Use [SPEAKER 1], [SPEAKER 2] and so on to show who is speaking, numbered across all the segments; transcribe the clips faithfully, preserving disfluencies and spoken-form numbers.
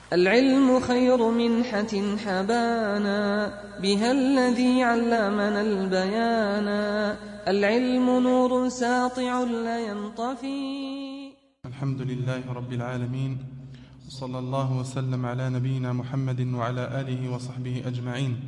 [SPEAKER 1] العلم خير منحة حبانا بها الذي علمنا البيانا. العلم نور ساطع لا ينطفي.
[SPEAKER 2] الحمد لله رب العالمين، صلى الله وسلم على نبينا محمد وعلى آله وصحبه أجمعين.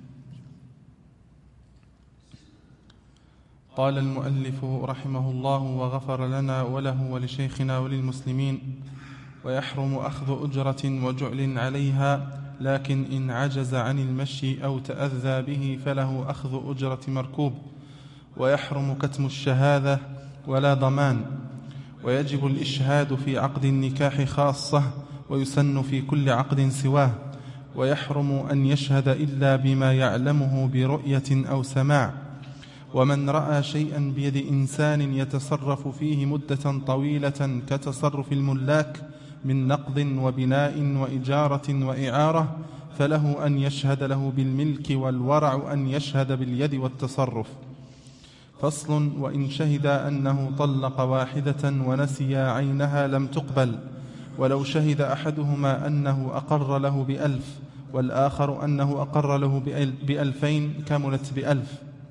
[SPEAKER 2] قال المؤلف رحمه الله وغفر لنا وله ولشيخنا وللمسلمين: ويحرم أخذ أجرة وجعل عليها، لكن إن عجز عن المشي أو تأذى به فله أخذ أجرة مركوب. ويحرم كتم الشهادة ولا ضمان. ويجب الإشهاد في عقد النكاح خاصة، ويسن في كل عقد سواه. ويحرم أن يشهد إلا بما يعلمه برؤية أو سماع. ومن رأى شيئا بيد إنسان يتصرف فيه مدة طويلة كتصرف الملاك من نقض وبناء وإجارة وإعارة فله أن يشهد له بالملك، والورع أن يشهد باليد والتصرف. فصل: وإن شهد أنه طلق واحدة ونسي عينها لم تقبل، ولو شهد أحدهما أنه أقر له بألف والآخر أنه أقر له بألفين كملت بألف.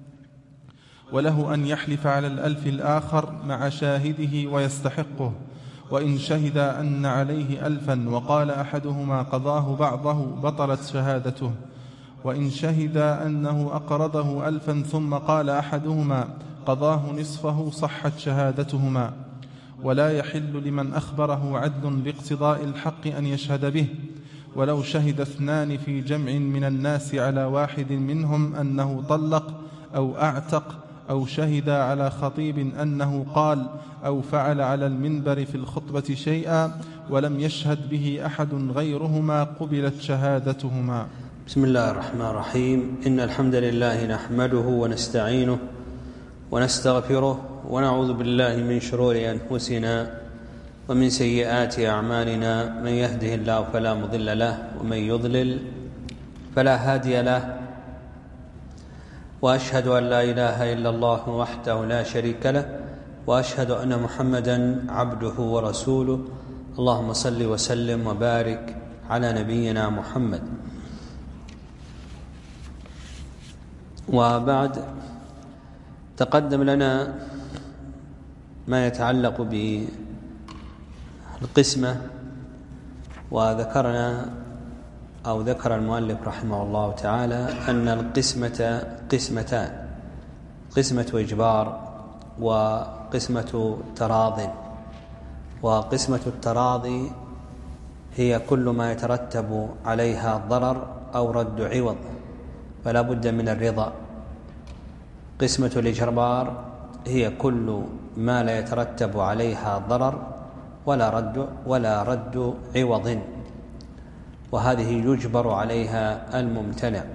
[SPEAKER 2] وله أن يحلف على الألف الآخر مع شاهده ويستحقه. وإن شهد أن عليه ألفا وقال أحدهما قضاه بعضه بطلت شهادته. وإن شهد أنه أقرضه ألفا ثم قال أحدهما قضاه نصفه صحت شهادتهما. ولا يحل لمن أخبره عدل باقتضاء الحق أن يشهد به. ولو شهد اثنان في جمع من الناس على واحد منهم أنه طلق أو أعتق، أو شهد على خطيب أنه قال أو فعل على المنبر في الخطبة شيئا ولم يشهد به أحد غيرهما قبلت شهادتهما.
[SPEAKER 3] بسم الله الرحمن الرحيم. إن الحمد لله نحمده ونستعينه ونستغفره ونعوذ بالله من شرور أنفسنا ومن سيئات أعمالنا. من يهده الله فلا مضل له ومن يضلل فلا هادي له. وأشهد أن لا إله إلا الله وحده لا شريك له، وأشهد أن محمدا عبده ورسوله. اللهم صل وسلم وبارك على نبينا محمد. وبعد، تقدم لنا ما يتعلق بالقسمة، وذكرنا أو ذكر المؤلف رحمه الله تعالى أن القسمة قسمتان: قسمة إجبار وقسمة تراض. وقسمة التراضي هي كل ما يترتب عليها ضرر أو رد عوض، فلا بد من الرضا. قسمة الإجبار هي كل ما لا يترتب عليها ضرر ولا رد ولا رد عوض، وهذه يجبر عليها الممتنع.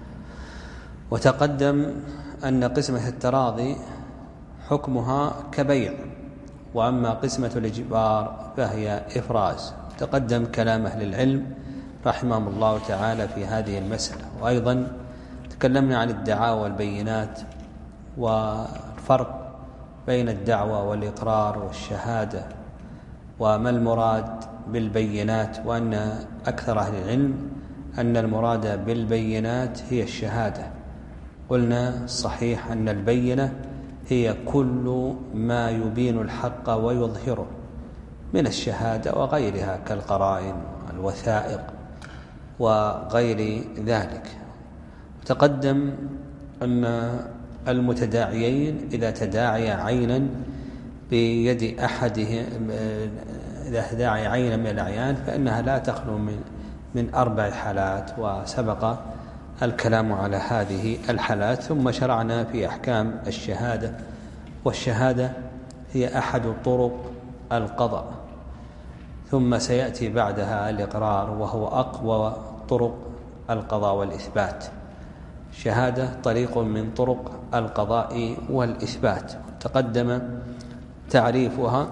[SPEAKER 3] وتقدم أن قسمة التراضي حكمها كبيع، وأما قسمة الإجبار فهي إفراز. تقدم كلام أهل العلم رحمهم الله تعالى في هذه المسألة. وأيضا تكلمنا عن الدعاوى والبينات والفرق بين الدعوى والإقرار والشهادة، وما المراد بالبينات، وأن أكثر أهل العلم أن المراد بالبينات هي الشهادة. قلنا صحيح أن البينة هي كل ما يبين الحق ويظهره من الشهادة وغيرها كالقرائن والوثائق وغير ذلك. تقدم أن المتداعيين إذا تداعي عينا بيد أحدهم إذا تداعي عينا من الأعيان فإنها لا تخلو من من أربع حالات، وسبق الكلام على هذه الحالات. ثم شرعنا في أحكام الشهادة، والشهادة هي أحد طرق القضاء، ثم سيأتي بعدها الإقرار وهو أقوى طرق القضاء والإثبات. الشهادة طريق من طرق القضاء والإثبات، تقدم تعريفها.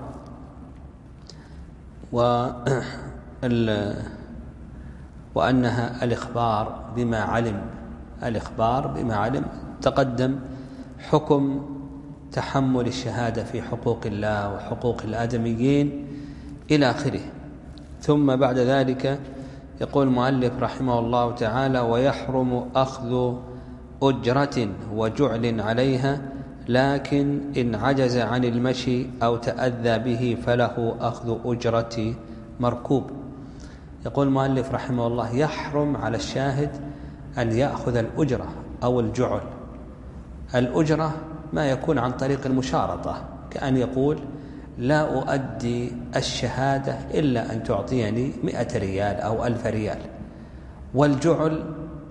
[SPEAKER 3] وأنها الإخبار بما علم الإخبار بما علم تقدم حكم تحمل الشهادة في حقوق الله وحقوق الآدميين إلى آخره. ثم بعد ذلك يقول المؤلف رحمه الله تعالى: ويحرم أخذ أجرة وجعل عليها، لكن إن عجز عن المشي أو تأذى به فله أخذ أجرة مركوب. يقول المؤلف رحمه الله: يحرم على الشاهد أن يأخذ الأجرة أو الجعل. الأجرة ما يكون عن طريق المشارطة، كأن يقول: لا أؤدي الشهادة إلا أن تعطيني مئة ريال أو ألف ريال. والجعل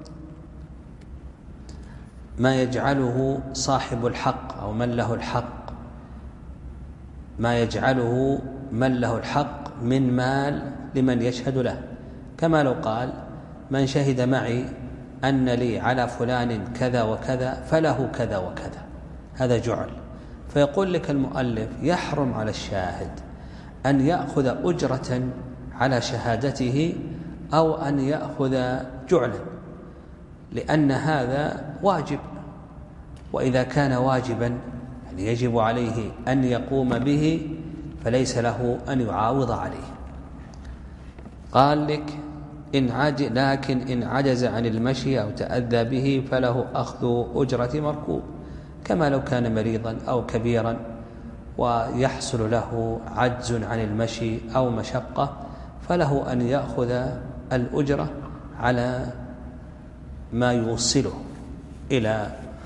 [SPEAKER 3] ما يجعله صاحب الحق أو من له الحق، ما يجعله من له الحق من مال لمن يشهد له، كما لو قال: من شهد معي أن لي على فلان كذا وكذا فله كذا وكذا، هذا جعل. فيقول لك المؤلف: يحرم على الشاهد أن يأخذ أجرة على شهادته أو أن يأخذ جعلا، لأن هذا واجب، وإذا كان واجبا يعني يجب عليه أن يقوم به، فليس له أن يعاوض عليه. قال لك: إن عج... لكن إن عجز عن المشي أو تأذى به فله أخذ أجرة مركوب، كما لو كان مريضا أو كبيرا ويحصل له عجز عن المشي أو مشقة، فله أن يأخذ الأجرة على ما يوصله إلى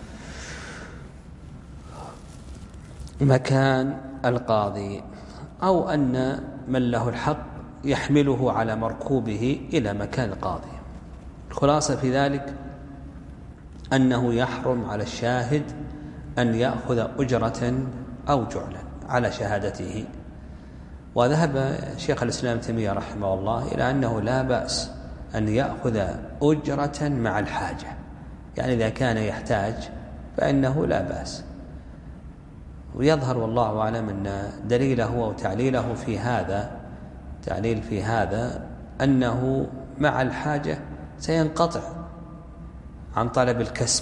[SPEAKER 3] مكان القاضي، أو أن من له الحق يحمله على مركوبه إلى مكان القاضي. الخلاصة في ذلك أنه يحرم على الشاهد أن يأخذ أجرة أو جعلا على شهادته. وذهب شيخ الإسلام تيمية رحمه الله إلى أنه لا بأس أن يأخذ أجرة مع الحاجة، يعني إذا كان يحتاج فإنه لا بأس. ويظهر والله أعلم أن دليله أو تعليله في هذا تعليل في هذا أنه مع الحاجة سينقطع عن طلب الكسب،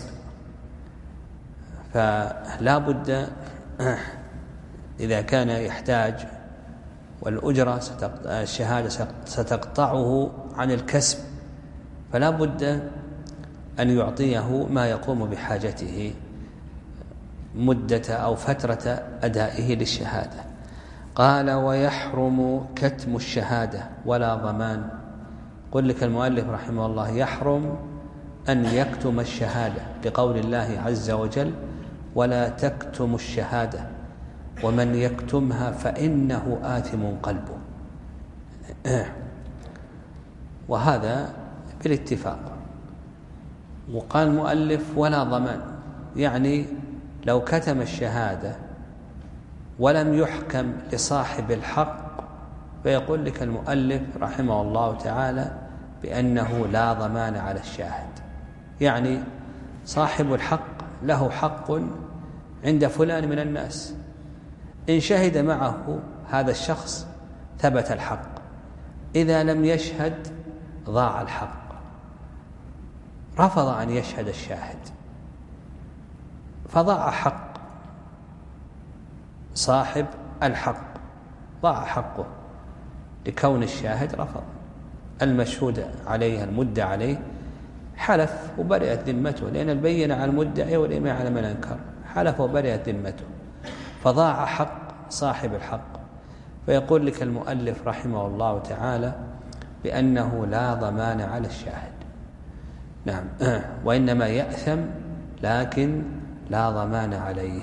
[SPEAKER 3] فلا بد إذا كان يحتاج والأجرة الشهادة ستقطعه عن الكسب، فلا بد أن يعطيه ما يقوم بحاجته مدة أو فترة أدائه للشهادة. قال: ويحرم كتم الشهادة ولا ضمان. قل لك المؤلف رحمه الله: يحرم أن يكتم الشهادة، لقول الله عز وجل: ولا تكتم الشهادة ومن يكتمها فإنه آثم قلبه. وهذا بالاتفاق. وقال المؤلف: ولا ضمان، يعني لو كتم الشهادة ولم يحكم لصاحب الحق، فيقول لك المؤلف رحمه الله تعالى بأنه لا ضمان على الشاهد. يعني صاحب الحق له حق عند فلان من الناس، إن شهد معه هذا الشخص ثبت الحق، إذا لم يشهد ضاع الحق، رفض أن يشهد الشاهد فضاع حق صاحب الحق، ضاع حقه لكون الشاهد رفض. المشهود عليه المدعى عليه حلف وبرئت ذمته، لأن البينة على المدعي والإيمان على من أنكر، حلف وبرئت ذمته، فضاع حق صاحب الحق. فيقول لك المؤلف رحمه الله تعالى بأنه لا ضمان على الشاهد، نعم، وإنما يأثم لكن لا ضمان عليه.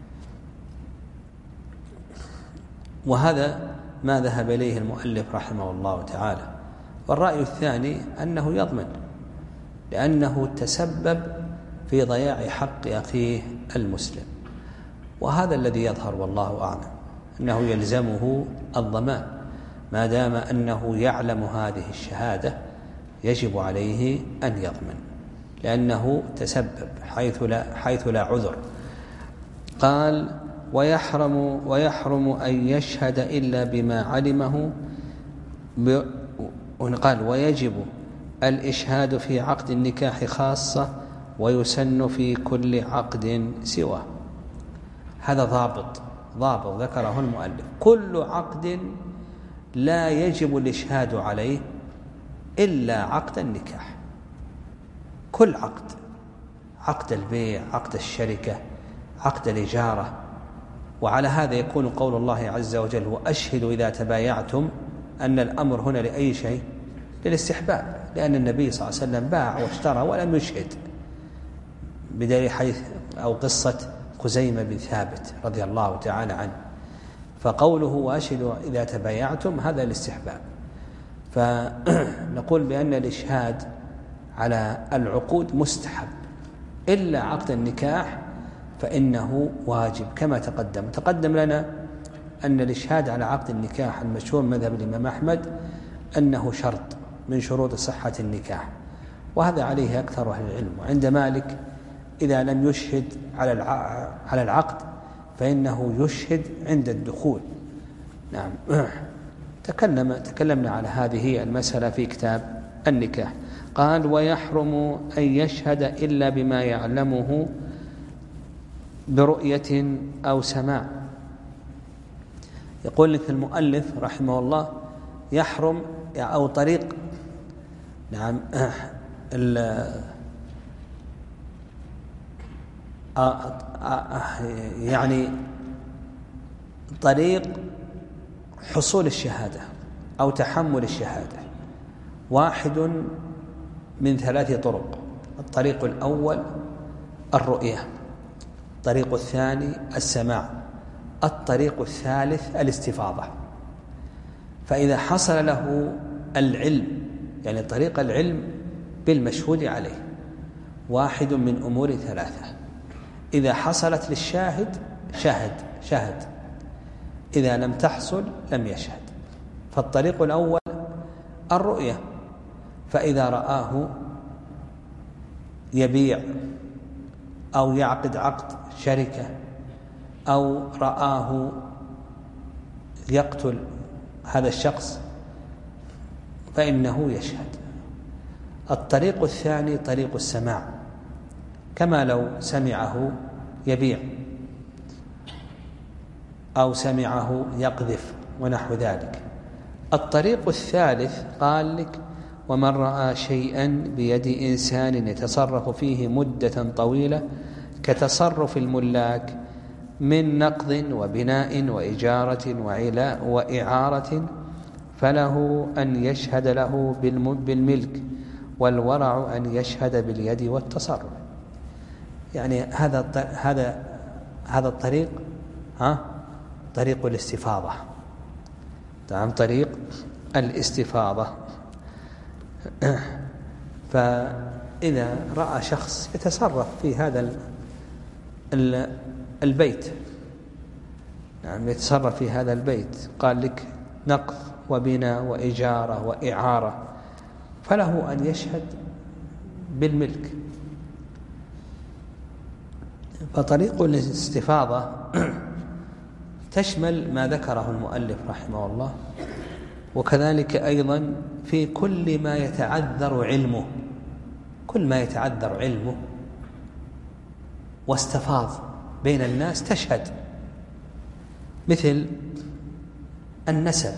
[SPEAKER 3] وهذا ما ذهب إليه المؤلف رحمه الله تعالى. والرأي الثاني أنه يضمن، لأنه تسبب في ضياع حق أخيه المسلم، وهذا الذي يظهر والله أعلم، أنه يلزمه الضمان ما دام أنه يعلم هذه الشهادة، يجب عليه أن يضمن، لأنه تسبب حيث لا, حيث لا عذر. قال: ويحرم, ويحرم أن يشهد إلا بما علمه ب... قال: ويجب الإشهاد في عقد النكاح خاصة، ويسن في كل عقد سواه. هذا ضابط ضابط ذكره المؤلف: كل عقد لا يجب الإشهاد عليه إلا عقد النكاح. كل عقد، عقد البيع، عقد الشركة، عقد الإجارة. وعلى هذا يكون قول الله عز وجل وأشهدوا إذا تبايعتم، أن الأمر هنا لأي شيء؟ للاستحباب، لأن النبي صلى الله عليه وسلم باع واشترى ولم يشهد، بدليل حيث أو قصة خزيمة بن ثابت رضي الله تعالى عنه. فقوله وأشهدوا إذا تبايعتم هذا الاستحباب. فنقول بأن الإشهاد على العقود مستحب، إلا عقد النكاح فإنه واجب كما تقدم. تقدم لنا أن الإشهاد على عقد النكاح المشهور مذهب الإمام أحمد أنه شرط من شروط صحة النكاح، وهذا عليه أكثر أهل العلم. وعند مالك إذا لم يشهد على العقد فإنه يشهد عند الدخول. نعم. تكلم تكلمنا على هذه المسألة في كتاب النكاح. قال ويحرم أن يشهد إلا بما يعلمه برؤية أو سماع. يقول لك المؤلف رحمه الله يحرم أو طريق، نعم، يعني طريق حصول الشهادة أو تحمل الشهادة واحد من ثلاث طرق. الطريق الأول الرؤية، الطريق الثاني السماع، الطريق الثالث الاستفاضة. فإذا حصل له العلم، يعني طريق العلم بالمشهود عليه، واحد من أمور ثلاثة. إذا حصلت للشاهد شهد شهد، إذا لم تحصل لم يشهد. فالطريق الأول الرؤية، فإذا رآه يبيع أو يعقد عقد شركة أو رآه يقتل هذا الشخص فإنه يشهد. الطريق الثاني طريق السماع، كما لو سمعه يبيع أو سمعه يقذف ونحو ذلك. الطريق الثالث قال لك ومن رأى شيئا بيد إنسان يتصرف فيه مدة طويلة كتصرف الملاك من نقض وبناء وإجارة وعلاء وإعارة فله أن يشهد له بالملك، والورع أن يشهد باليد والتصرف. يعني هذا هذا هذا الطريق ها طريق الاستفاضة. نعم، طريق الاستفاضة. فإذا رأى شخص يتصرف في هذا البيت، نعم، يتصرف في هذا البيت، قال لك نقض وبناء وإجارة وإعارة، فله أن يشهد بالملك. فطريق الاستفاضة تشمل ما ذكره المؤلف رحمه الله، وكذلك أيضا في كل ما يتعذر علمه، كل ما يتعذر علمه واستفاض بين الناس تشهد، مثل النسب.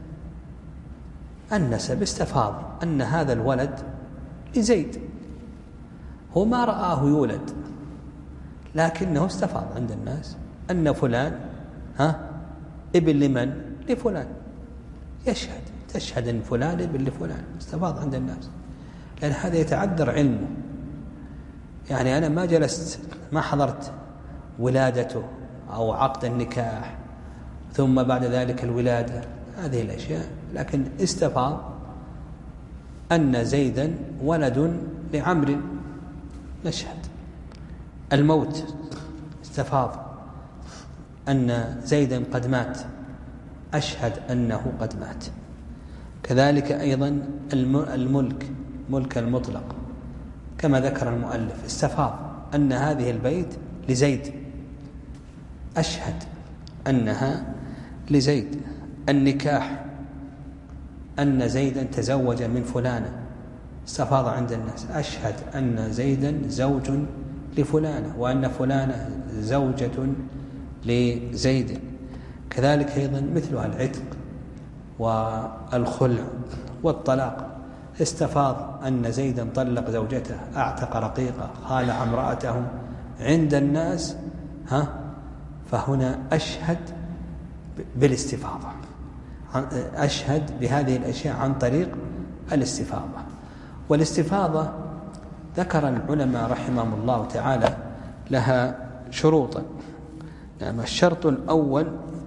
[SPEAKER 3] النسب استفاض أن هذا الولد لزيد، هو ما رآه يولد لكنه استفاض عند الناس أن فلان ها ابن لمن؟ لفلان، يشهد تشهد أن فلان ابن لفلان، استفاض عند الناس، لأن هذا يتعذر علمه. يعني أنا ما جلست ما حضرت ولادته أو عقد النكاح ثم بعد ذلك الولادة، هذه الأشياء، لكن استفاض أن زيدا ولد لعمر، نشهد. الموت استفاض أن زيدا قد مات، أشهد أنه قد مات. كذلك أيضا الملك، ملك المطلق، كما ذكر المؤلف استفاض أن هذه البيت لزيد، أشهد أنها لزيد. النكاح أن زيدا تزوج من فلانة، استفاض عند الناس، أشهد أن زيدا زوج لفلانة وأن فلانة زوجة لزيد. كذلك أيضا مثلها العتق والخلع والطلاق، استفاض أن زيدا طلق زوجته، أعتق رقيقة، خالع امرأته عند الناس، ها فهنا أشهد بالاستفاضة، أشهد بهذه الأشياء عن طريق الاستفاضة. والاستفاضة ذكر العلماء رحمهم الله تعالى لها شروطا. نعم الشرط الأول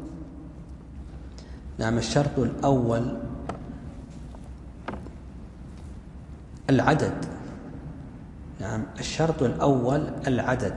[SPEAKER 3] نعم الشرط الأول العدد. نعم الشرط الأول العدد،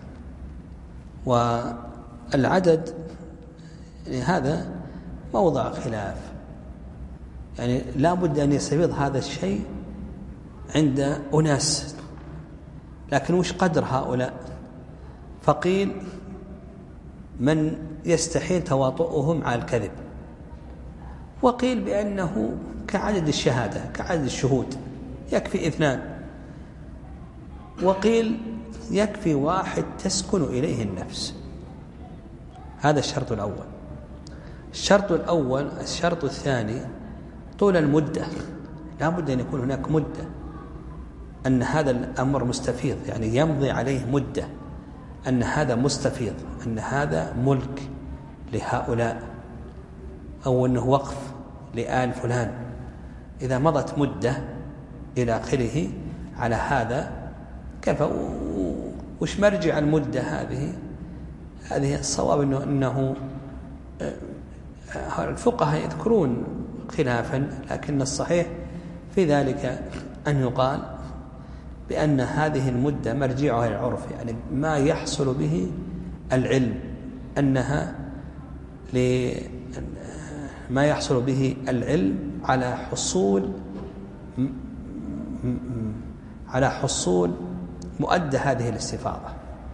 [SPEAKER 3] والعدد يعني هذا موضع خلاف، يعني لا بد أن يستفيض هذا الشيء عند أناس، لكن وش قدر هؤلاء؟ فقيل من يستحيل تواطؤهم على الكذب، وقيل بأنه كعدد الشهادة، كعدد الشهود يكفي اثنان، وقيل يكفي واحد تسكن إليه النفس. هذا الشرط الأول. الشرط الأول. الشرط الثاني طول المدة، لا بد أن يكون هناك مدة، أن هذا الأمر مستفيض، يعني يمضي عليه مدة، أن هذا مستفيض، أن هذا ملك لهؤلاء، أو أنه وقف لآل فلان. إذا مضت مدة إلى آخره على هذا كيف؟ وش مرجع المدة هذه؟ هذه الصواب أنه, إنه الفقهاء يذكرون خلافا، لكن الصحيح في ذلك أن يقال بأن هذه المدة مرجعها العرف، يعني ما يحصل به العلم، أنها ما يحصل به العلم على حصول على حصول مؤدى هذه الاستفاضة،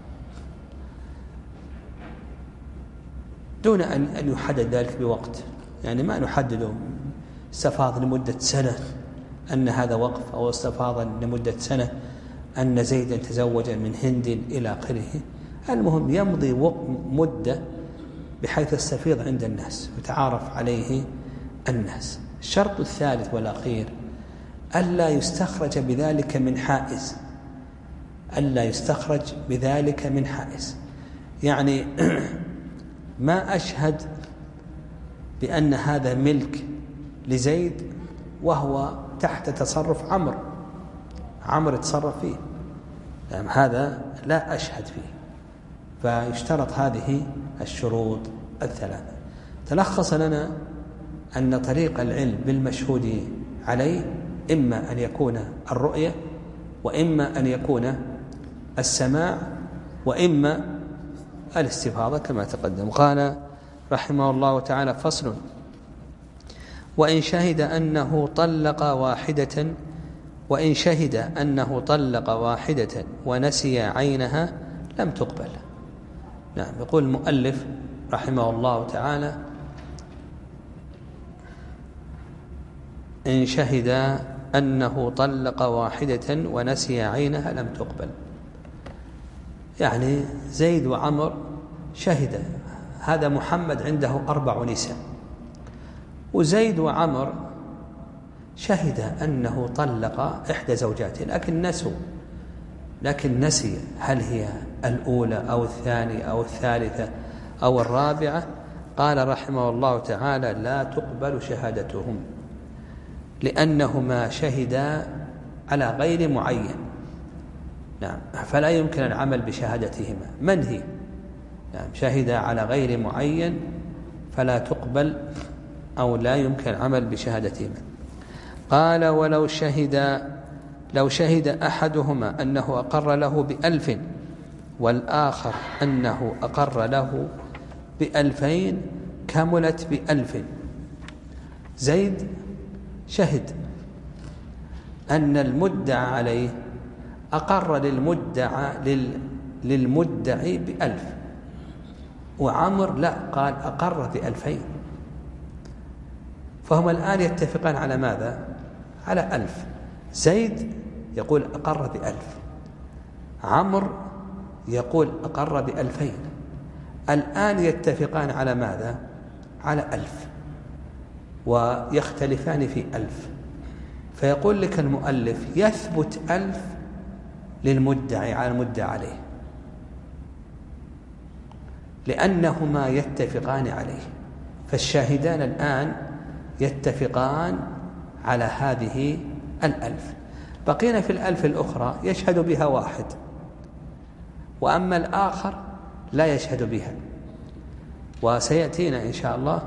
[SPEAKER 3] دون أن يحدد ذلك بوقت. يعني ما نحدده استفاض لمدة سنة أن هذا وقف، أو استفاض لمدة سنة أن زيدا تزوج من هند إلى آخره. المهم يمضي مدة بحيث يستفيض عند الناس وتعارف عليه الناس. الشرط الثالث والأخير ألا يستخرج بذلك من حائز، ألا يستخرج بذلك من حائز، يعني ما أشهد بأن هذا ملك لزيد وهو تحت تصرف عمرو، عمرو يتصرف فيه، يعني هذا لا أشهد فيه. فيشترط هذه الشروط الثلاثة. تلخص لنا أن طريق العلم بالمشهود عليه إما أن يكون الرؤية، وإما أن يكون السماع، وإما الاستفاضة كما تقدم. قال رحمه الله تعالى: فصل: وإن شهد أنه طلق واحدة وإن شهد أنه طلق واحدة ونسي عينها لم تقبل. نعم. يقول المؤلف رحمه الله تعالى: إن شهد أنه طلق واحدة ونسي عينها لم تقبل. يعني زيد وعمر شهد، هذا محمد عنده أربع نساء، وزيد وعمر شهد أنه طلق إحدى زوجاته، لكن نسوا لكن نسي هل هي الأولى أو الثانية أو الثالثة أو الرابعة. قال رحمه الله تعالى: لا تقبل شهادتهم، لأنهما شهدا على غير معين. نعم. فلا يمكن العمل بشهادتهما. من هي؟ نعم. شهدا على غير معين فلا تقبل أو لا يمكن العمل بشهادتهما. قال: ولو شهد لو شهد أحدهما أنه أقر له بألف والآخر أنه أقر له بألفين كملت بألف. زيد شهد أن المدعى عليه أقر للمدعى للمدعي بألف، وعمر لا، قال أقر بألفين، فهما الآن يتفقان على ماذا؟ على ألف. زيد يقول أقر بألف، عمر يقول أقر بألفين، الآن يتفقان على ماذا؟ على ألف، ويختلفان في ألف. فيقول لك المؤلف يثبت ألف للمدعي على المدعى عليه لأنهما يتفقان عليه. فالشاهدان الآن يتفقان على هذه الألف. بقينا في الألف الأخرى يشهد بها واحد، وأما الآخر لا يشهد بها. وسيأتينا إن شاء الله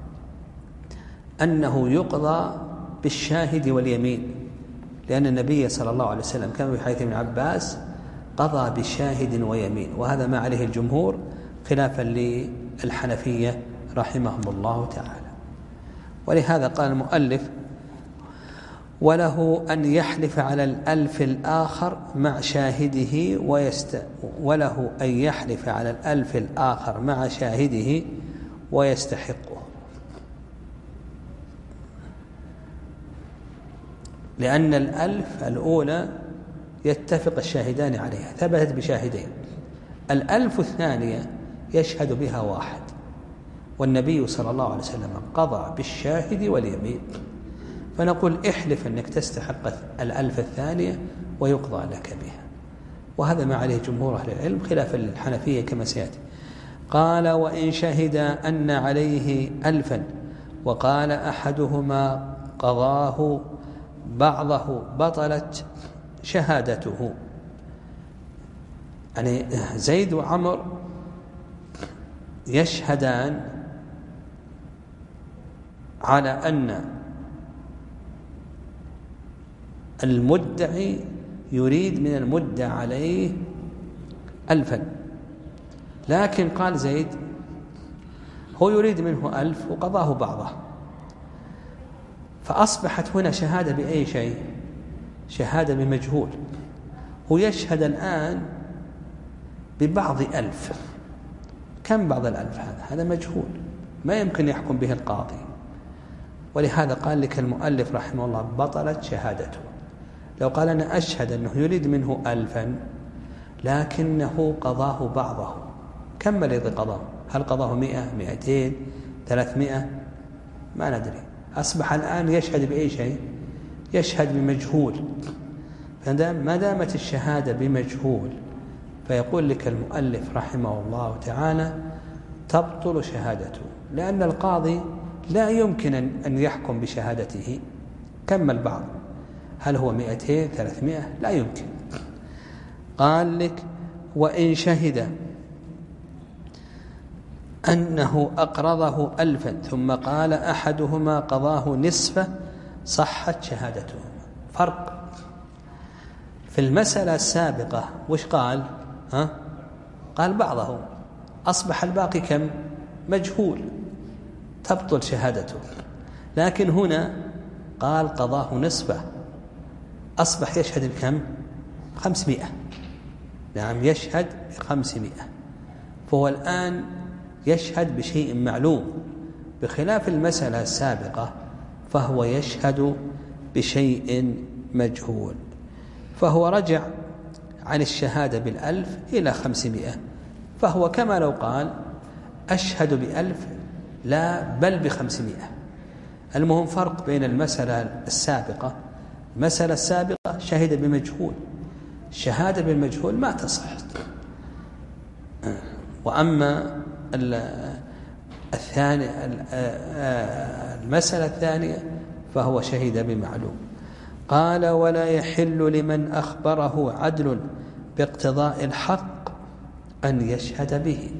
[SPEAKER 3] أنه يقضى بالشاهد واليمين، لأن النبي صلى الله عليه وسلم كما في حديث ابن عباس قضى بشاهد ويمين، وهذا ما عليه الجمهور خلافا للحنفية رحمهم الله تعالى. ولهذا قال المؤلف وله أن يحلف على الألف الآخر مع شاهده ويست وله أن يحلف على الألف الآخر مع شاهده ويستحقه، لأن الألف الأولى يتفق الشاهدان عليها ثبتت بشاهدين. الألف الثانية يشهد بها واحد، والنبي صلى الله عليه وسلم قضى بالشاهد واليمين، فنقول احلف أنك تستحق الألف الثانية ويقضى لك بها. وهذا ما عليه جمهور أهل العلم خلافا للحنفية كما سيأتي. قال وإن شهد أن عليه ألفا وقال أحدهما قضاه بعضه بطلت شهادته. يعني زيد وعمر يشهدان على أن المدعي يريد من المدعى عليه ألفا، لكن قال زيد هو يريد منه ألف وقضاه بعضه، فأصبحت هنا شهادة بأي شيء؟ شهادة بمجهول. هو يشهد الآن ببعض ألف. كم بعض الألف هذا؟ هذا مجهول ما يمكن يحكم به القاضي. ولهذا قال لك المؤلف رحمه الله بطلت شهادته. لو قال أنا أشهد أنه يريد منه ألفا لكنه قضاه بعضه، كم الذي قضاه؟ هل قضاه مئة مئتين ثلاثمائة؟ ما ندري. أصبح الآن يشهد بأي شيء؟ يشهد بمجهول. ما دامت الشهادة بمجهول فيقول لك المؤلف رحمه الله تعالى تبطل شهادته، لأن القاضي لا يمكن أن يحكم بشهادته. كم البعض؟ هل هو مئتين ثلاثمائة؟ لا يمكن. قال لك وإن شهد أنه أقرضه ألفا ثم قال أحدهما قضاه نصفه صحت شهادته. فرق في المسألة السابقة وش قال؟ ها؟ قال بعضه، أصبح الباقي كم؟ مجهول، تبطل شهادته. لكن هنا قال قضاه نصفه، أصبح يشهد بكم؟ خمسمائة. نعم يشهد بخمسمائة. فهو الآن يشهد بشيء معلوم، بخلاف المسألة السابقة فهو يشهد بشيء مجهول. فهو رجع عن الشهادة بالألف إلى خمسمائة، فهو كما لو قال أشهد بألف لا بل بخمسمائة. المهم فرق بين المسألة السابقة. المسألة السابقة شهد بمجهول، الشهادة بالمجهول ما تصح. وأما الثاني المسألة الثانية فهو شهد بمعلوم. قال ولا يحل لمن أخبره عدل باقتضاء الحق أن يشهد به.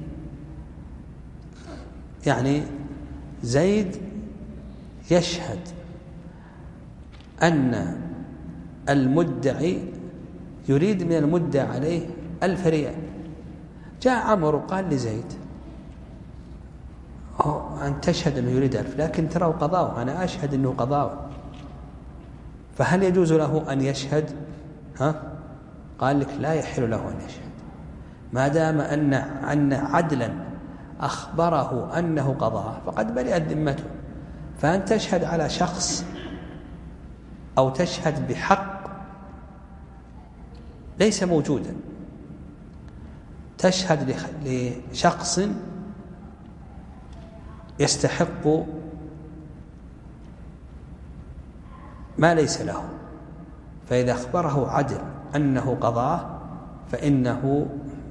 [SPEAKER 3] يعني زيد يشهد أن المدعي يريد من المدعى عليه ألف ريال، جاء عمر وقال لزيد أن تشهد أنه يريد ألف لكن ترى قضاه، أنا أشهد أنه قضاه، فهل يجوز له أن يشهد؟ ها؟ قال لك لا يحل له أن يشهد ما دام أن أن عدلا أخبره أنه قضاه فقد برئت ذمته. فأن تشهد على شخص أو تشهد بحق ليس موجودا، تشهد لشخص يستحق ما ليس له، فإذا أخبره عدل أنه قضاه فإنه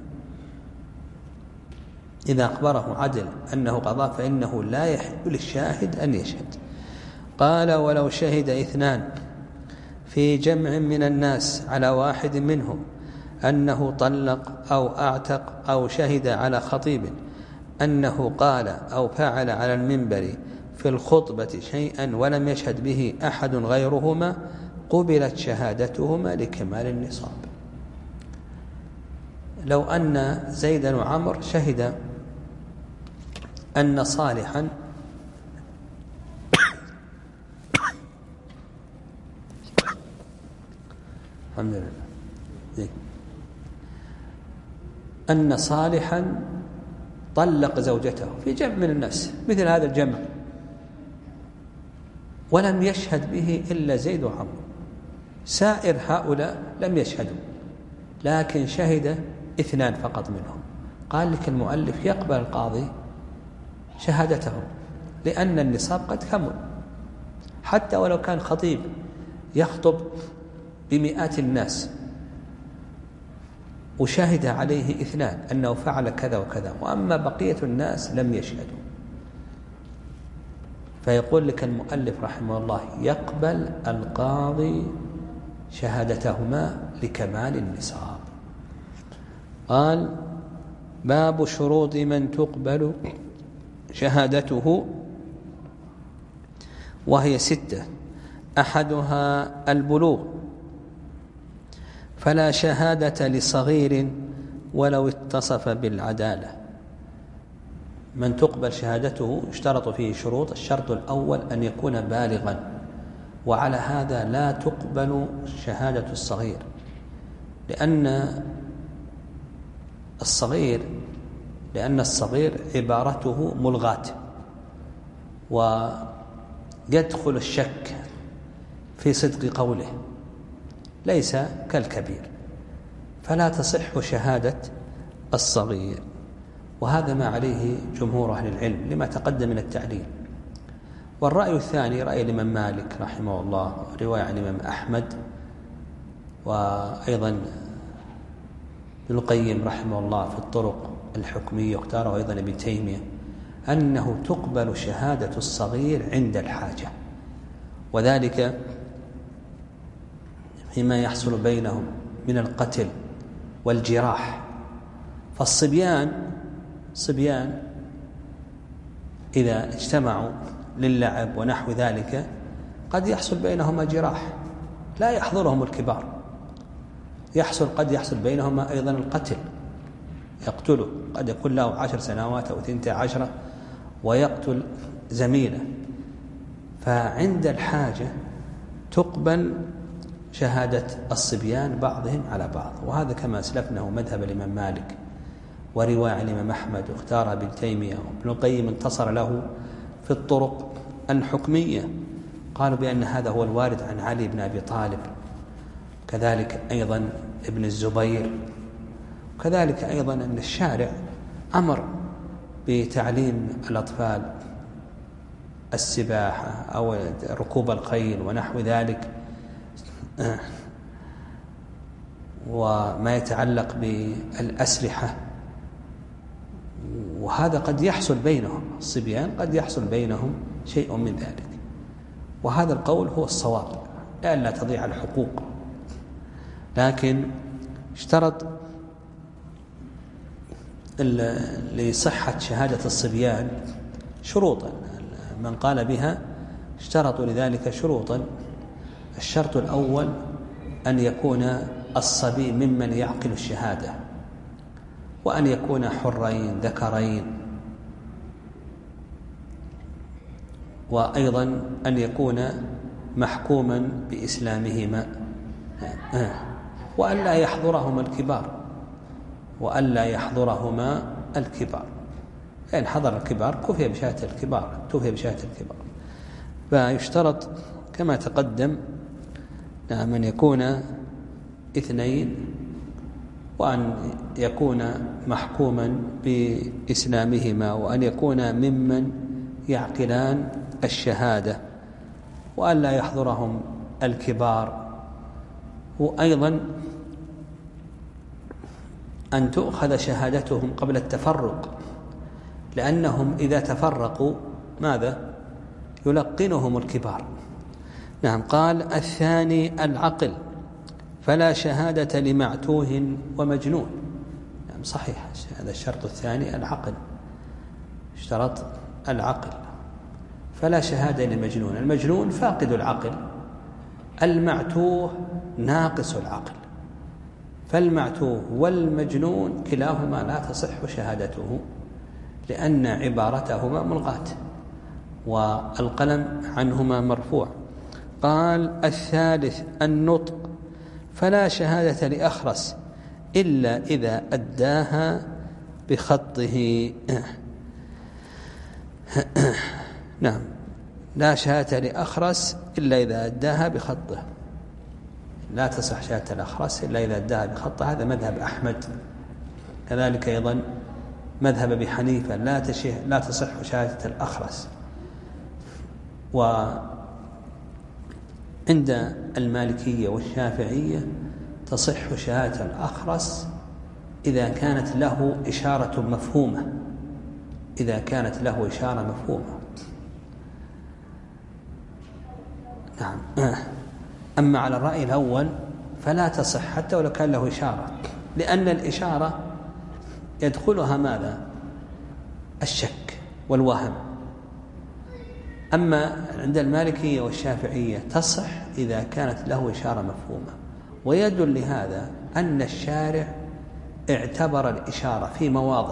[SPEAKER 3] إذا أخبره عدل أنه قضاه فإنه لا يحل للشاهد أن يشهد. قال: ولو شهد اثنان في جمع من الناس على واحد منهم أنه طلق أو أعتق، أو شهد على خطيب أنه قال أو فعل على المنبر في الخطبة شيئا ولم يشهد به أحد غيرهما، قبلت شهادتهما لكمال النصاب. لو أن زيدا وعمر شهد أن صالحا الحمد لله أن صالحا طلق زوجته في جمع من الناس، مثل هذا الجمع، ولم يشهد به إلا زيد وعمر، سائر هؤلاء لم يشهدوا، لكن شهد اثنان فقط منهم. قال لك المؤلف: يقبل القاضي شهادتهم، لأن النصاب قد كمل، حتى ولو كان خطيب يخطب بمئات الناس وشهد عليه اثنان أنه فعل كذا وكذا، وأما بقية الناس لم يشهدوا. فيقول لك المؤلف رحمه الله: يقبل القاضي شهادتهما لكمال النصاب. قال: باب شروط من تقبل شهادته، وهي ستة: أحدها البلوغ، فلا شهادة لصغير ولو اتصف بالعدالة. من تقبل شهادته اشترط فيه شروط. الشرط الأول أن يكون بالغا، وعلى هذا لا تقبل شهادة الصغير، لأن الصغير لأن الصغير عبارته ملغاة، ويدخل الشك في صدق قوله، ليس كالكبير، فلا تصح شهادة الصغير. وهذا ما عليه جمهور أهل العلم لما تقدم من التعليل. والرأي الثاني رأي الإمام مالك رحمه الله، رواية عن الإمام أحمد، وأيضا ابن القيم رحمه الله في الطرق الحكمية، واختاره أيضا ابن تيمية، أنه تقبل شهادة الصغير عند الحاجة، وذلك فيما يحصل بينهم من القتل والجراح. فالصبيان صبيان إذا اجتمعوا للعب ونحو ذلك قد يحصل بينهما جراح لا يحضرهم الكبار، يحصل قد يحصل بينهما أيضا القتل، يقتله، قد يكون له عشر سنوات أو ثنتي عشرة ويقتل زميله. فعند الحاجة تقبل شهادة الصبيان بعضهم على بعض، وهذا كما أسلفناه مذهب الإمام مالك ورواية الإمام أحمد، واختار ابن تيمية، وابن القيم انتصر له في الطرق الحكمية، قالوا بأن هذا هو الوارد عن علي بن أبي طالب، كذلك أيضا ابن الزبير، وكذلك أيضا أن الشارع أمر بتعليم الأطفال السباحة أو ركوب الخيل ونحو ذلك، وما يتعلق بالأسلحة، وهذا قد يحصل بينهم الصبيان، قد يحصل بينهم شيء من ذلك، وهذا القول هو الصواب لئلا تضيع الحقوق. لكن اشترط لصحة شهادة الصبيان شروطا، من قال بها اشترطوا لذلك شروطا. الشرط الأول أن يكون الصبي ممن يعقل الشهادة، وأن يكون حرين ذكرين، وأيضا أن يكون محكوما بإسلامهما، وأن لا يحضرهما الكبار وأن لا يحضرهما الكبار إن حضر الكبار كفي بشهادة الكبار كفي بشهادة الكبار. فيشترط كما تقدم أن يكون اثنين، وأن يكون محكوما بإسلامهما، وأن يكون ممن يعقلان الشهادة، وأن لا يحضرهم الكبار، وأيضا أن تؤخذ شهادتهم قبل التفرق، لأنهم إذا تفرقوا ماذا؟ يلقنهم الكبار. نعم. قال الثاني العقل، فلا شهادة لمعتوه ومجنون. نعم صحيح، هذا الشرط الثاني العقل، اشترط العقل، فلا شهادة لمجنون. المجنون فاقد العقل، المعتوه ناقص العقل، فالمعتوه والمجنون كلاهما لا تصح شهادته لأن عبارتهما ملغاة والقلم عنهما مرفوع. قال الثالث النطق، فلا شهادة لأخرس إلا إذا أداها بخطه. نعم، لا شهادة لأخرس إلا إذا أداها بخطه، لا تصح شهادة الأخرس إلا إذا أداها بخطه. هذا مذهب أحمد، كذلك أيضا مذهب أبي حنيفة لا تشه لا تصح شهادة الأخرس. وعند المالكية والشافعية تصح شهادة الأخرس إذا كانت له إشارة مفهومة، إذا كانت له إشارة مفهومة. نعم. أما على الرأي الأول فلا تصح حتى ولو كان له إشارة، لأن الإشارة يدخلها ماذا؟ الشك والوهم. أما عند المالكية والشافعية تصح إذا كانت له إشارة مفهومة. ويدل لهذا أن الشارع اعتبر الإشارة في مواضع،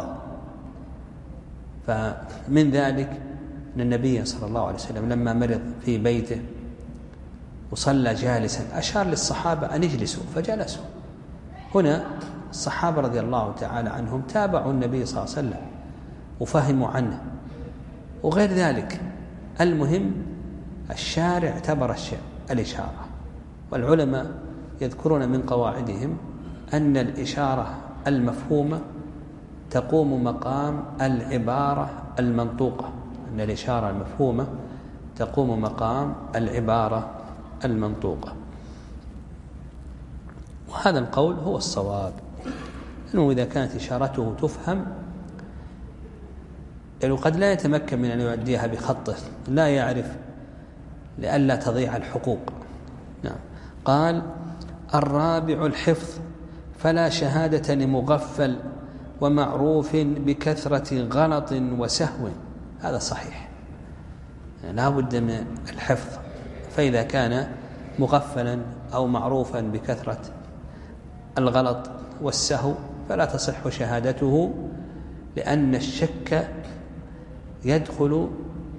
[SPEAKER 3] فمن ذلك أن النبي صلى الله عليه وسلم لما مرض في بيته وصلى جالسا أشار للصحابة أن يجلسوا فجلسوا. هنا الصحابة رضي الله تعالى عنهم تابعوا النبي صلى الله عليه وسلم وفهموا عنه وغير ذلك. المهم الشارع اعتبر الشيء الإشارة، والعلماء يذكرون من قواعدهم أن الإشارة المفهومة تقوم مقام العبارة المنطوقة، أن الإشارة المفهومة تقوم مقام العبارة المنطوقة، وهذا القول هو الصواب. لأنه إذا كانت إشارته تفهم، يعني قد لا يتمكن من أن يؤديها بخطه، لا يعرف لئلا تضيع الحقوق. نعم. قال الرابع الحفظ، فلا شهادة لمغفل ومعروف بكثرة غلط وسهو. هذا صحيح، يعني لا بد من الحفظ، فإذا كان مغفلا أو معروفا بكثرة الغلط والسهو فلا تصح شهادته، لأن الشك يدخل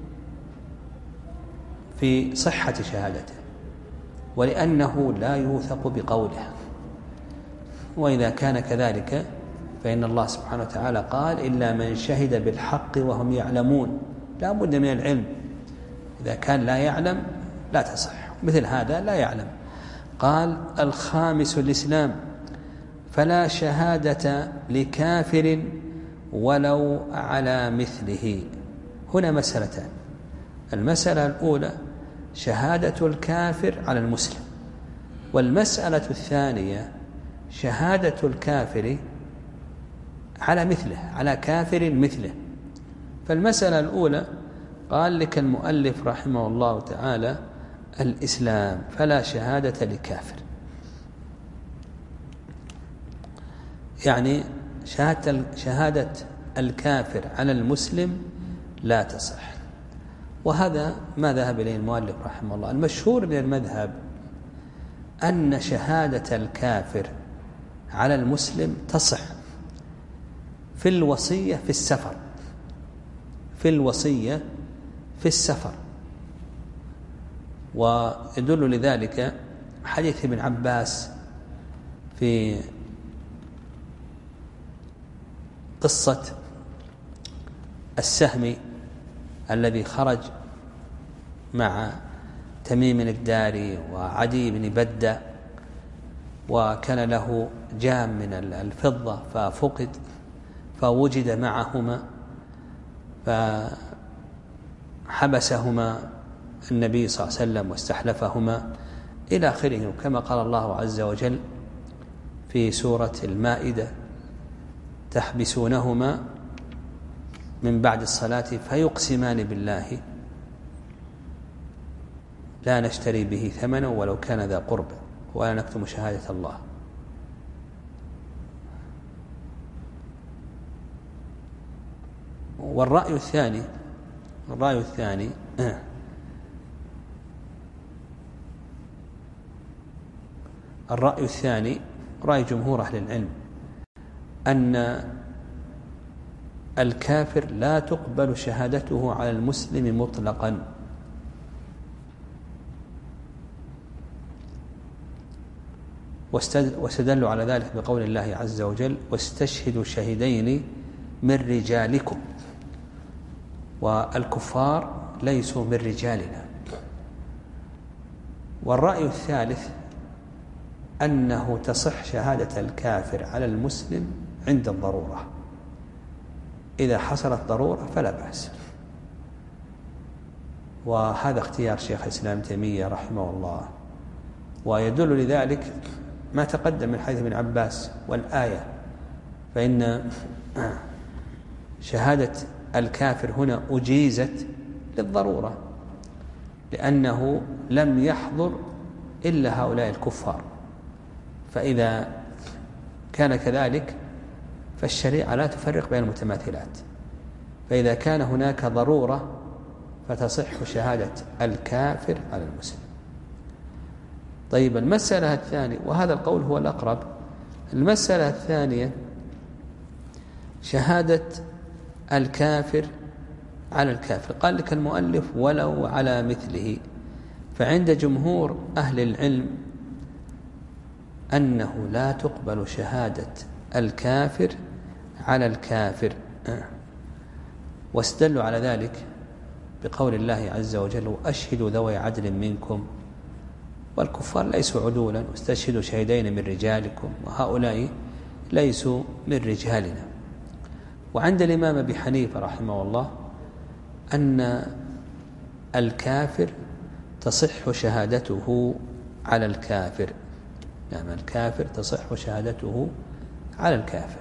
[SPEAKER 3] في صحة شهادته، ولأنه لا يوثق بقوله. وإذا كان كذلك فإن الله سبحانه وتعالى قال إلا من شهد بالحق وهم يعلمون. لا بد من العلم، إذا كان لا يعلم لا تصح، مثل هذا لا يعلم. قال الخامس الإسلام، فلا شهادة لكافر ولو على مثله. هنا مسألتان، المسألة الأولى شهادة الكافر على المسلم، والمسألة الثانية شهادة الكافر على مثله، على كافر مثله. فالمسألة الأولى قال لك المؤلف رحمه الله تعالى الإسلام، فلا شهادة لكافر، يعني شهادة, شهادة الكافر على المسلم لا تصح. وهذا ما ذهب إليه المؤلف رحمه الله. المشهور من المذهب أن شهادة الكافر على المسلم تصح في الوصية في السفر، في الوصية في السفر. ويدل لذلك حديث ابن عباس في قصة السهم الذي خرج مع تميم الداري وعدي بن بدة، وكان له جام من الفضة ففقد، فوجد معهما فحبسهما النبي صلى الله عليه وسلم واستحلفهما إلى آخره. كما قال الله عز وجل في سورة المائدة: تحبسونهما من بعد الصلاة فيقسمان بالله لا نشتري به ثمنا ولو كان ذا قربى ولا نكتم شهادة الله. والرأي الثاني الرأي الثاني الرأي الثاني رأي جمهور أهل العلم أن الكافر لا تقبل شهادته على المسلم مطلقا، واستدلوا على ذلك بقول الله عز وجل: واستشهدوا شهيدين من رجالكم، والكفار ليسوا من رجالنا. والرأي الثالث أنه تصح شهادة الكافر على المسلم عند الضرورة، إذا حصلت ضرورة فلا بأس. وهذا اختيار شيخ الإسلام تيمية رحمه الله، ويدل لذلك ما تقدم من حديث ابن عباس والآية، فإن شهادة الكافر هنا أجيزت للضرورة، لأنه لم يحضر إلا هؤلاء الكفار. فإذا كان كذلك فالشريعة لا تفرق بين المتماثلات، فإذا كان هناك ضرورة فتصح شهادة الكافر على المسلم. طيب، المسألة الثانية، وهذا القول هو الأقرب، المسألة الثانية شهادة الكافر على الكافر. قال لك المؤلف: ولو على مثله. فعند جمهور أهل العلم أنه لا تقبل شهادة الكافر على الكافر، واستدلوا على ذلك بقول الله عز وجل: وأشهدوا ذوي عدل منكم، والكفار ليسوا عدولا، واستشهدوا شهيدين من رجالكم، وهؤلاء ليسوا من رجالنا. وعند الإمام أبي حنيفة رحمه الله أن الكافر تصح شهادته على الكافر، يعني الكافر تصح شهادته على الكافر،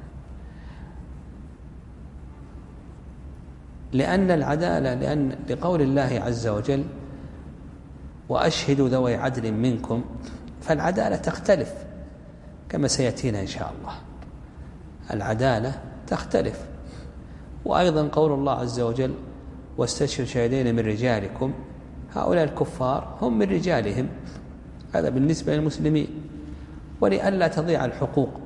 [SPEAKER 3] لأن العدالة، لأن لقول الله عز وجل: وأشهدوا ذوي عدل منكم، فالعدالة تختلف كما سيأتينا إن شاء الله، العدالة تختلف. وأيضا قول الله عز وجل: واستشهدوا شهيدين من رجالكم، هؤلاء الكفار هم من رجالهم، هذا بالنسبة للمسلمين، ولئلا تضيع الحقوق.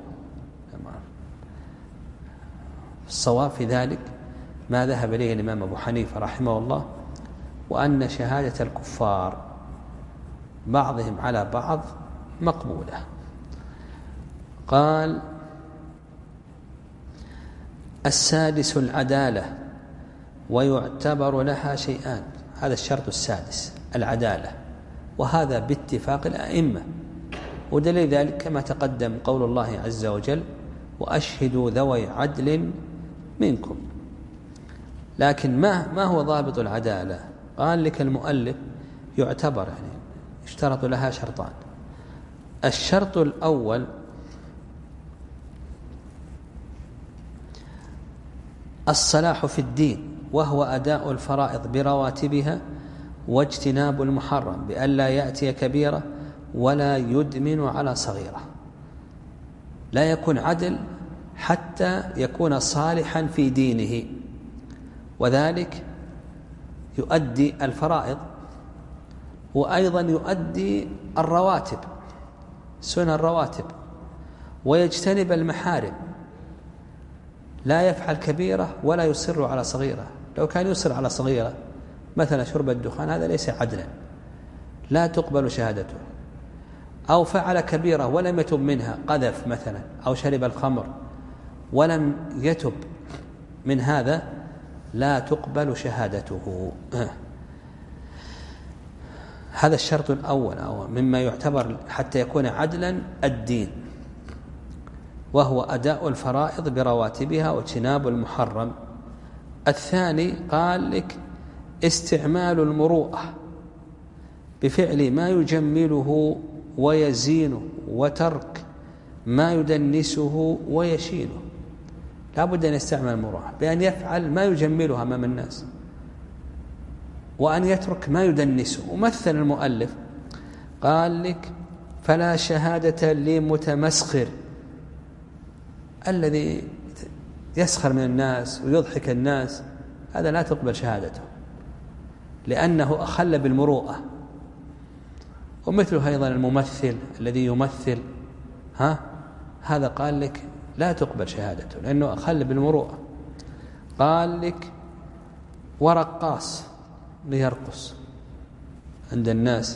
[SPEAKER 3] الصواب في ذلك ما ذهب إليه الإمام أبو حنيفة رحمه الله، وأن شهادة الكفار بعضهم على بعض مقبولة. قال: السادس العدالة، ويعتبر لها شيئان. هذا الشرط السادس، العدالة، وهذا باتفاق الأئمة، ودليل ذلك كما تقدم قول الله عز وجل: وأشهدوا ذوي عدل منكم. لكن ما ما هو ضابط العدالة؟ قال لك المؤلف: يعتبر، يعني اشترط لها شرطان. الشرط الأول الصلاح في الدين، وهو أداء الفرائض برواتبها واجتناب المحرم، بألا يأتي كبيرة ولا يدمن على صغيرة. لا يكون عدل حتى يكون صالحا في دينه، وذلك يؤدي الفرائض، وأيضا يؤدي الرواتب، سنن الرواتب، ويجتنب المحارم، لا يفعل كبيرة ولا يصر على صغيرة. لو كان يصر على صغيرة مثلا شرب الدخان، هذا ليس عدلا، لا تقبل شهادته. أو فعل كبيرة ولم يتب منها، قذف مثلا، أو شرب الخمر ولم يتب من هذا، لا تقبل شهادته. هذا الشرط الأول، أو مما يعتبر حتى يكون عدلا الدين، وهو أداء الفرائض برواتبها واجتناب المحرم. الثاني قال لك استعمال المروءة، بفعل ما يجمله ويزينه وترك ما يدنسه ويشينه. لا بد أن يستعمل المروءة بأن يفعل ما يجمله أمام الناس وأن يترك ما يدنسه. ومثل المؤلف قال لك فلا شهادة لمتمسخر، الذي يسخر من الناس ويضحك الناس هذا لا تقبل شهادته لأنه أخل بالمروءة. ومثله أيضا الممثل الذي يمثل ها هذا قال لك لا تقبل شهادته لأنه أخل بالمروءة. قال لك ورقاص ليرقص عند الناس.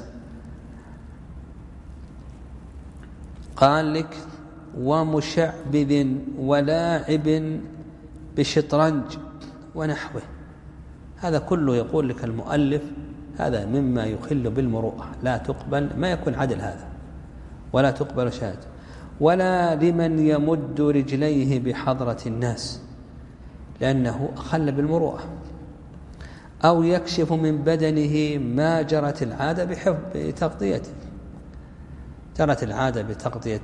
[SPEAKER 3] قال لك ومشعبذ ولاعب بشطرنج ونحوه. هذا كله يقول لك المؤلف هذا مما يخل بالمروءة، لا تقبل، ما يكون عدل هذا، ولا تقبل شهادة. ولا لمن يمد رجليه بحضرة الناس لأنه أخل بالمروءة، أو يكشف من بدنه ما جرت العادة بحفظ بتغطيته. جرت العادة بتغطية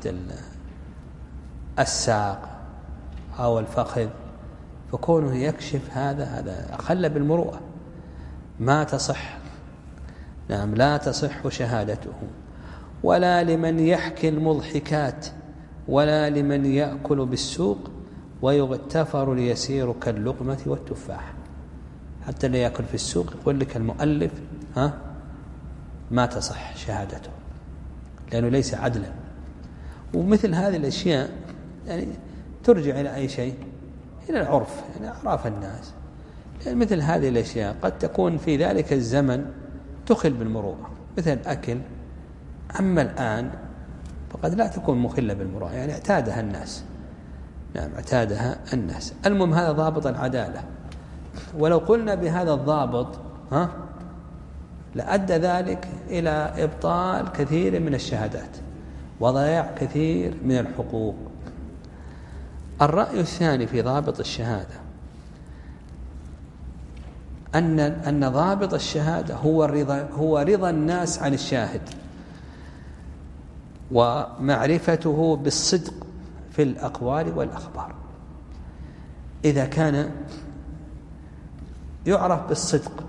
[SPEAKER 3] الساق أو الفخذ، فكونه يكشف هذا هذا أخل بالمروءة، ما تصح. نعم لا تصح شهادته. ولا لمن يحكي المضحكات، ولا لمن يأكل بالسوق ويغتفر ليسير كاللقمة والتفاح. حتى اللي يأكل في السوق يقول لك المؤلف ها ما تصح شهادته لأنه ليس عدلا. ومثل هذه الأشياء يعني ترجع إلى أي شيء؟ إلى العرف، يعني أعراف الناس. يعني مثل هذه الأشياء قد تكون في ذلك الزمن تخل بالمروءة مثل الأكل، أما الآن فقد لا تكون مخلة بالمروءة، يعني اعتادها الناس. نعم اعتادها الناس. المهم هذا ضابط العدالة، ولو قلنا بهذا الضابط ها لأدى ذلك إلى إبطال كثير من الشهادات وضياع كثير من الحقوق. الرأي الثاني في ضابط الشهادة أن أن ضابط الشهادة هو الرضا هو رضا الناس عن الشاهد ومعرفته بالصدق في الأقوال والأخبار. إذا كان يعرف بالصدق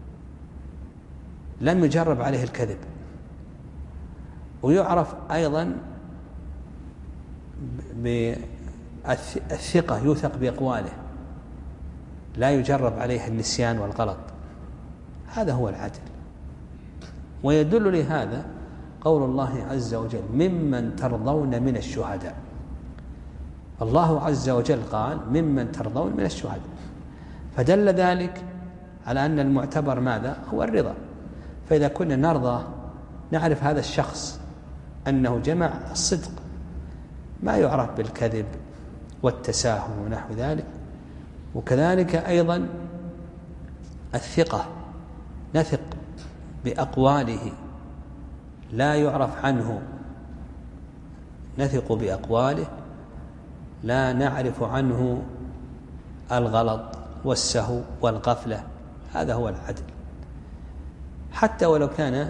[SPEAKER 3] لم يجرب عليه الكذب، ويعرف أيضا بالثقة يوثق بأقواله لا يجرب عليه النسيان والغلط، هذا هو العدل. ويدل لهذا قول الله عز وجل ممن ترضون من الشهداء. الله عز وجل قال ممن ترضون من الشهداء، فدل ذلك على أن المعتبر ماذا؟ هو الرضا. فإذا كنا نرضى نعرف هذا الشخص أنه جمع الصدق، ما يعرف بالكذب والتساهل ونحو ذلك. وكذلك أيضا الثقة، نثق بأقواله لا يعرف عنه، نثق بأقواله لا نعرف عنه الغلط والسهو والغفلة، هذا هو العدل. حتى ولو كان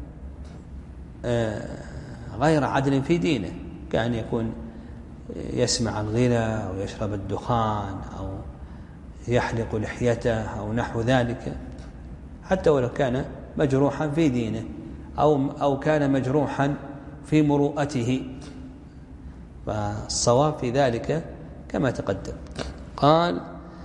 [SPEAKER 3] غير عدل في دينه، كأن يكون يسمع الغنى أو يشرب الدخان أو يحلق لحيته أو نحو ذلك، حتى ولو كان مجروحا في دينه أو أو كان مجروحا في مروءته، فالصواب في ذلك كما تقدم. قال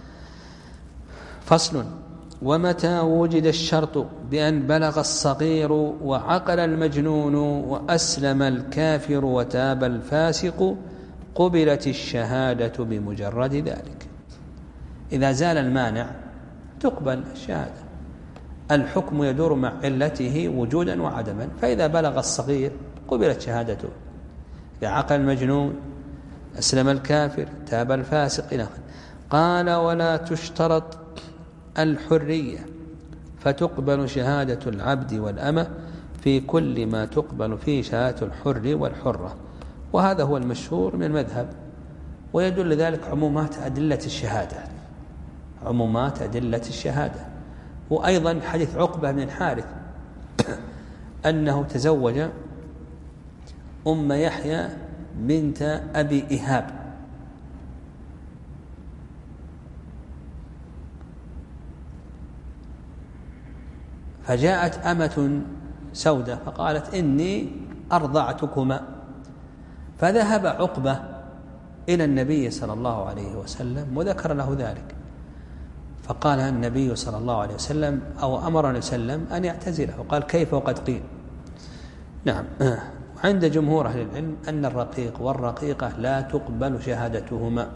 [SPEAKER 3] فصل: ومتى وجد الشرط بأن بلغ الصغير وعقل المجنون وأسلم الكافر وتاب الفاسق قبلت الشهادة بمجرد ذلك. إذا زال المانع تقبل الشهادة. الحكم يدور مع علته وجودا وعدما، فإذا بلغ الصغير قبلت شهادته، إذا عقل المجنون أسلم الكافر تاب الفاسق إلى آخره. قال: ولا تشترط الحرية، فتقبل شهادة العبد والأمة في كل ما تقبل فيه شهادة الحر والحرة، وهذا هو المشهور من المذهب. ويدل ذلك عمومات أدلة الشهادة، عمومات أدلة الشهادة. وأيضا حديث عقبة بن الحارث أنه تزوج أم يحيى بنت أبي إيهاب، فجاءت أمة سودة فقالت إني أرضعتكما، فذهب عقبة إلى النبي صلى الله عليه وسلم وذكر له ذلك، فقال النبي صلى الله عليه وسلم أو أمر النبي صلى الله عليه وسلم أن يعتزله، وقال كيف وقد قيل. نعم. عند جمهور أهل العلم أن الرقيق والرقيقة لا تقبل شهادتهما،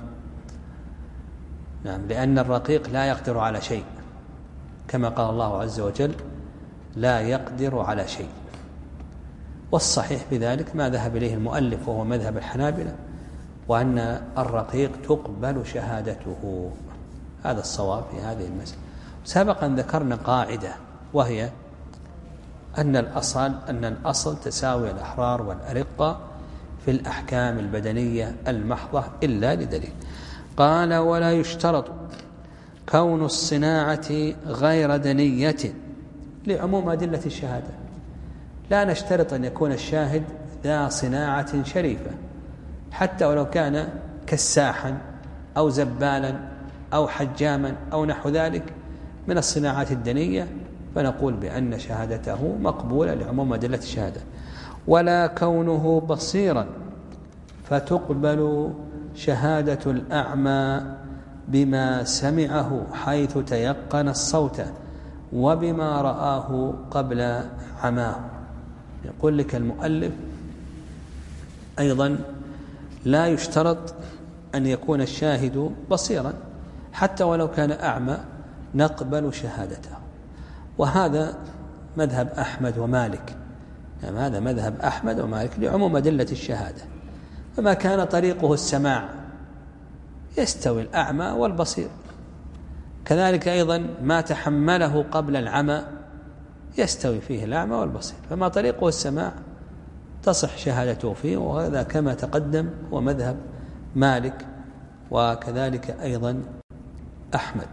[SPEAKER 3] نعم، لأن الرقيق لا يقدر على شيء، كما قال الله عز وجل لا يقدر على شيء. والصحيح بذلك ما ذهب إليه المؤلف وهو مذهب الحنابلة، وأن الرقيق تقبل شهادته، هذا الصواب في هذه المسألة. سابقا ذكرنا قاعدة وهي أن الأصل أن الأصل تساوي الأحرار والأرقة في الأحكام البدنية المحضة إلا لدليل. قال ولا يشترط كون الصناعة غير دنية لعموم أدلة الشهادة، لا نشترط أن يكون الشاهد ذا صناعة شريفة حتى ولو كان كساحا أو زبالا أو حجاما أو نحو ذلك من الصناعات الدنية، فنقول بأن شهادته مقبولة لعموم أدلة الشهادة. ولا كونه بصيرا فتقبل شهادة الأعمى بما سمعه حيث تيقن الصوت وبما رآه قبل عماه. يقول لك المؤلف أيضا لا يشترط أن يكون الشاهد بصيرا حتى ولو كان أعمى نقبل شهادته، وهذا مذهب أحمد ومالك، يعني هذا مذهب أحمد ومالك لعموم أدلة الشهادة. فما كان طريقه السماع يستوي الأعمى والبصير، كذلك أيضا ما تحمله قبل العمى يستوي فيه الأعمى والبصير، فما طريقه السماع تصح شهادته فيه، وهذا كما تقدم هو مذهب مالك وكذلك أيضا أحمد.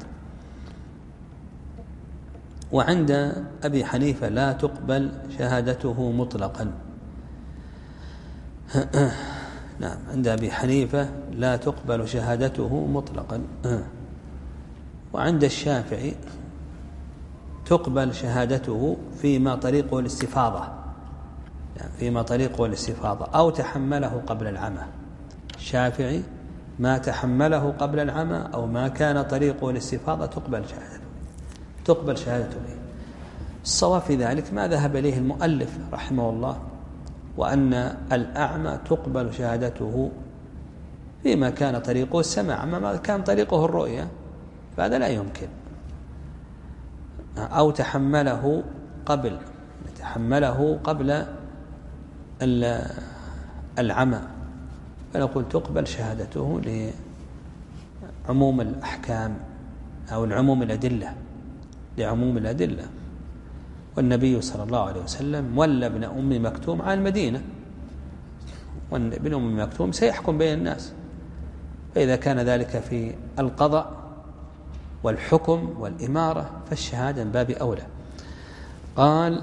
[SPEAKER 3] وعند أبي حنيفة لا تقبل شهادته مطلقا. نعم، عند أبي حنيفة لا تقبل شهادته مطلقا. وعند الشافعي تقبل شهادته فيما طريقه الاستفاضة، يعني فيما طريقه الاستفاضة أو تحمله قبل العمى. الشافعي ما تحمله قبل العمى أو ما كان طريقه الاستفاضة تقبل شهادته تقبل شهادته به. الصواب في ذلك ما ذهب إليه المؤلف رحمه الله، وأن الأعمى تقبل شهادته فيما كان طريقه السماع، أما ما كان طريقه الرؤية فهذا لا يمكن. أو تحمله قبل تحمله قبل العمى، فنقول تقبل شهادته لعموم الأحكام أو العموم الأدلة لعموم الأدلة. والنبي صلى الله عليه وسلم ولى ابن أم مكتوم على المدينة، وابن أم مكتوم سيحكم بين الناس، فإذا كان ذلك في القضاء والحكم والإمارة فالشهادة من باب أولى. قال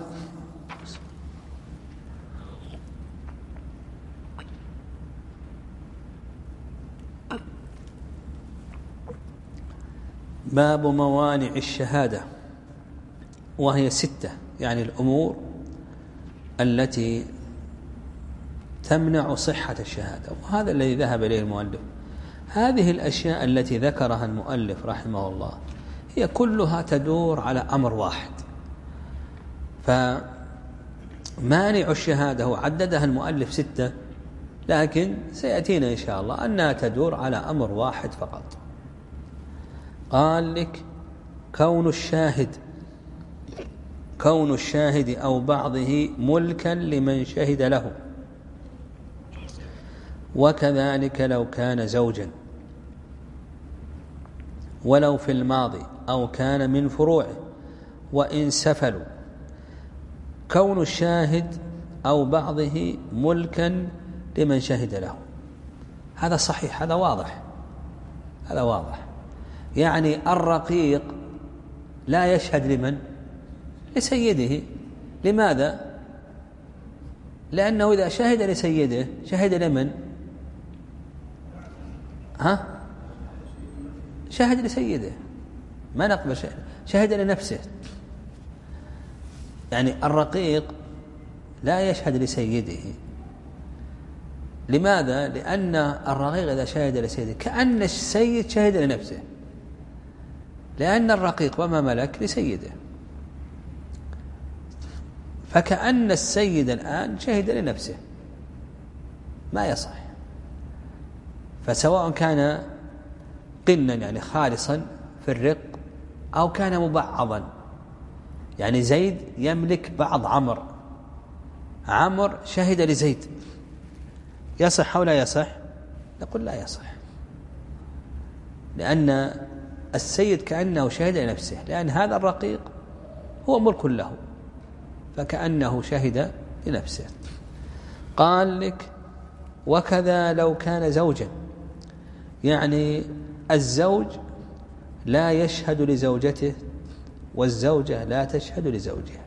[SPEAKER 3] باب موانع الشهادة، وهي ستة، يعني الأمور التي تمنع صحة الشهادة، وهذا الذي ذهب إليه المؤلف. هذه الأشياء التي ذكرها المؤلف رحمه الله هي كلها تدور على أمر واحد، فمانع الشهادة وعددها المؤلف ستة، لكن سيأتينا إن شاء الله أنها تدور على أمر واحد فقط. قال لك كون الشاهد كون الشاهد أو بعضه ملكا لمن شهد له، وكذلك لو كان زوجا ولو في الماضي أو كان من فروعه وإن سفلوا. كون الشاهد أو بعضه ملكا لمن شهد له، هذا صحيح، هذا واضح هذا واضح يعني الرقيق لا يشهد لمن؟ لسيده. لماذا؟ لأنه إذا شهد لسيده شهد لمن؟ ها؟ شهد لسيده، ما نقبل شهد, شهد لنفسه. يعني الرقيق لا يشهد لسيده. لماذا؟ لأن الرقيق إذا شهد لسيده كأن السيد شهد لنفسه، لأن الرقيق وما ملك لسيده، فكأن السيد الآن شهد لنفسه، ما يصح. فسواء كان قنا يعني خالصا في الرق أو كان مبعضا، يعني زيد يملك بعض عمر، عمر شهد لزيد، يصح أو لا يصح؟ نقول لا يصح، لأن السيد كأنه شهد لنفسه، لأن هذا الرقيق هو ملك له، فكأنه شهد لنفسه. قال لك وكذا لو كان زوجا، يعني الزوج لا يشهد لزوجته والزوجة لا تشهد لزوجها،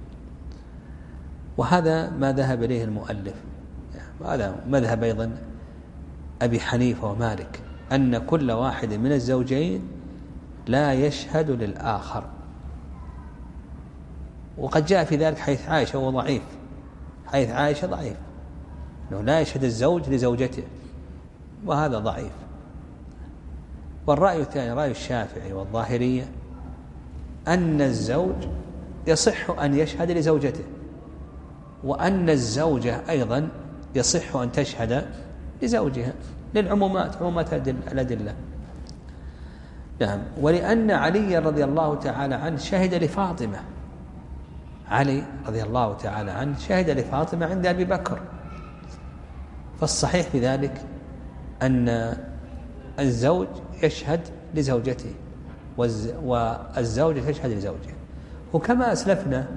[SPEAKER 3] وهذا ما ذهب إليه المؤلف، هذا مذهب أيضا أبي حنيفة ومالك، أن كل واحد من الزوجين لا يشهد للآخر. وقد جاء في ذلك حيث عائشة وهو ضعيف، حيث عائشة ضعيف أنه لا يشهد الزوج لزوجته، وهذا ضعيف. والرأي الثاني رأي الشافعي والظاهرية أن الزوج يصح أن يشهد لزوجته، وأن الزوجة أيضا يصح أن تشهد لزوجها، للعمومات، عمومات الأدلة. نعم. ولأن علي رضي الله تعالى عنه شهد لفاطمة، علي رضي الله تعالى عنه شهد لفاطمة عند أبي بكر، فالصحيح في ذلك أن الزوج يشهد لزوجته والزوجة تشهد لزوجها. وكما أسلفنا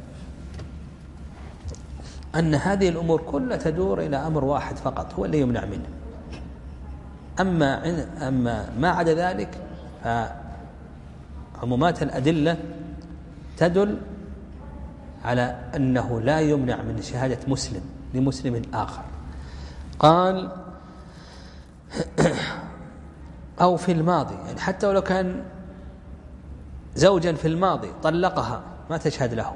[SPEAKER 3] أن هذه الأمور كلها تدور إلى أمر واحد فقط هو اللي يمنع منه، أما أما ما عدا ذلك فعمومات الأدلة تدل على أنه لا يمنع من شهادة مسلم لمسلم آخر. قال أو في الماضي، يعني حتى ولو كان زوجا في الماضي طلقها ما تشهد له،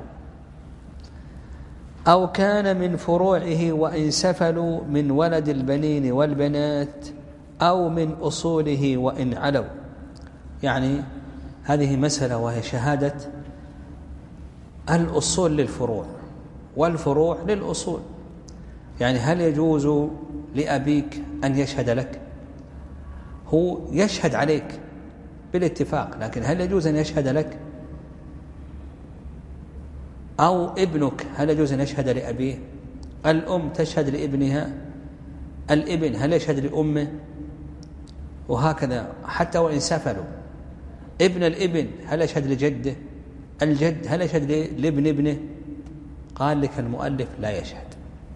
[SPEAKER 3] أو كان من فروعه وإن سفلوا من ولد البنين والبنات، أو من أصوله وإن علوا. يعني هذه مسألة وهي شهادة الأصول للفروع والفروع للأصول. يعني هل يجوز لأبيك أن يشهد لك؟ هو يشهد عليك بالاتفاق، لكن هل يجوز أن يشهد لك؟ أو ابنك هل يجوز أن يشهد لأبيه؟ الأم تشهد لابنها، الابن هل يشهد لأمه؟ وهكذا حتى وإن سفلوا. ابن الابن هل يشهد لجده؟ الجد هل يشهد لابن ابنه؟ قال لك المؤلف لا يشهد.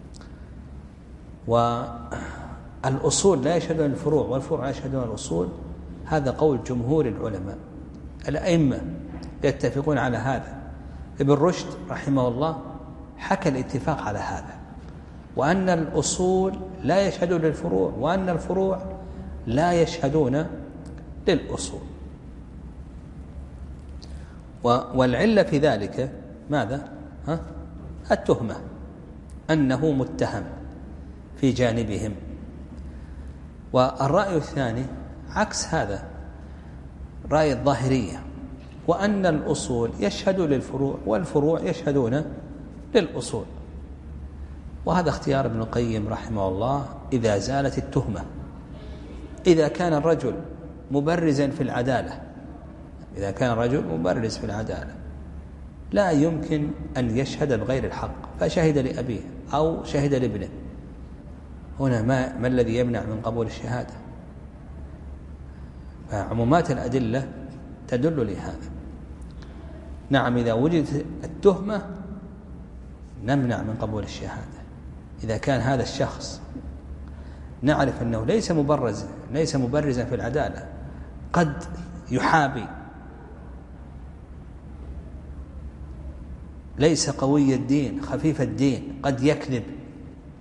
[SPEAKER 3] والأصول لا يشهدون الفروع والفروع لا يشهدون الأصول، هذا قول جمهور العلماء، الأئمة يتفقون على هذا. ابن رشد رحمه الله حكى الاتفاق على هذا، وأن الأصول لا يشهدون للفروع، وأن الفروع لا يشهدون للأصول. والعلة في ذلك ماذا؟ ها؟ التهمة، أنه متهم في جانبهم. والرأي الثاني عكس هذا، رأي الظاهرية، وأن الأصول يشهد للفروع والفروع يشهدون للأصول. وهذا اختيار ابن القيم رحمه الله إذا زالت التهمة. إذا كان الرجل مبرزا في العدالة، إذا كان الرجل مبرز في العدالة لا يمكن أن يشهد بغير الحق، فشهد لأبيه أو شهد لابنه، هنا ما, ما الذي يمنع من قبول الشهادة؟ فعمومات الأدلة تدل لهذا. نعم، إذا وجدت التهمة نمنع من قبول الشهادة. إذا كان هذا الشخص نعرف أنه ليس مبرز ليس مبرزا في العدالة، قد يحابي، ليس قوي الدين خفيف الدين، قد يكذب،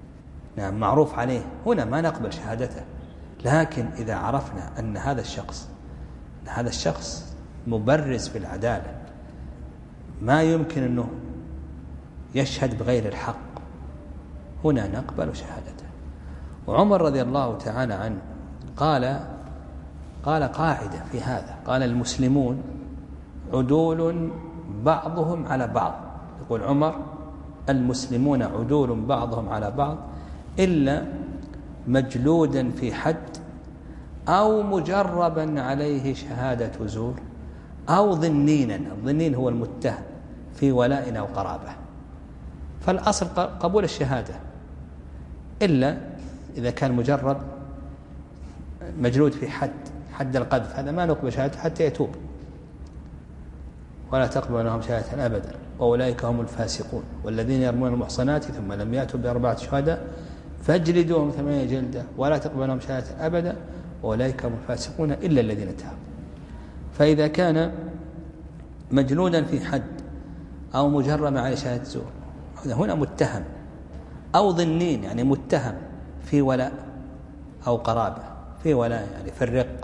[SPEAKER 3] نعم معروف عليه، هنا ما نقبل شهادته. لكن إذا عرفنا أن هذا الشخص أن هذا الشخص مبرز في العدالة، ما يمكن أنه يشهد بغير الحق، هنا نقبل شهادته. وعمر رضي الله تعالى عنه قال قال قاعدة في هذا، قال المسلمون عدول بعضهم على بعض، يقول عمر المسلمون عدول بعضهم على بعض إلا مجلودا في حد أو مجربا عليه شهادة زور أو ظنينا، الظنين هو المتهم في ولاء أو قرابة. فالأصل قبول الشهادة إلا إذا كان مجرب مجلود في حد حد القذف، هذا ما نقبل شهادته حتى يتوب، ولا تقبل لهم شهادة أبدا وأولئك هم الفاسقون والذين يرمون المحصنات ثم لم يأتوا بأربعة شهداء فاجلدوهم ثمانية جلدة ولا تقبل لهم شهادة أبدا وأولئك هم الفاسقون إلا الذين تابوا. فإذا كان مجلودا في حد أو مجرم على شهادة زور، هنا متهم أو ظنين، يعني متهم في ولاء أو قرابة، في ولاء يعني في الرق،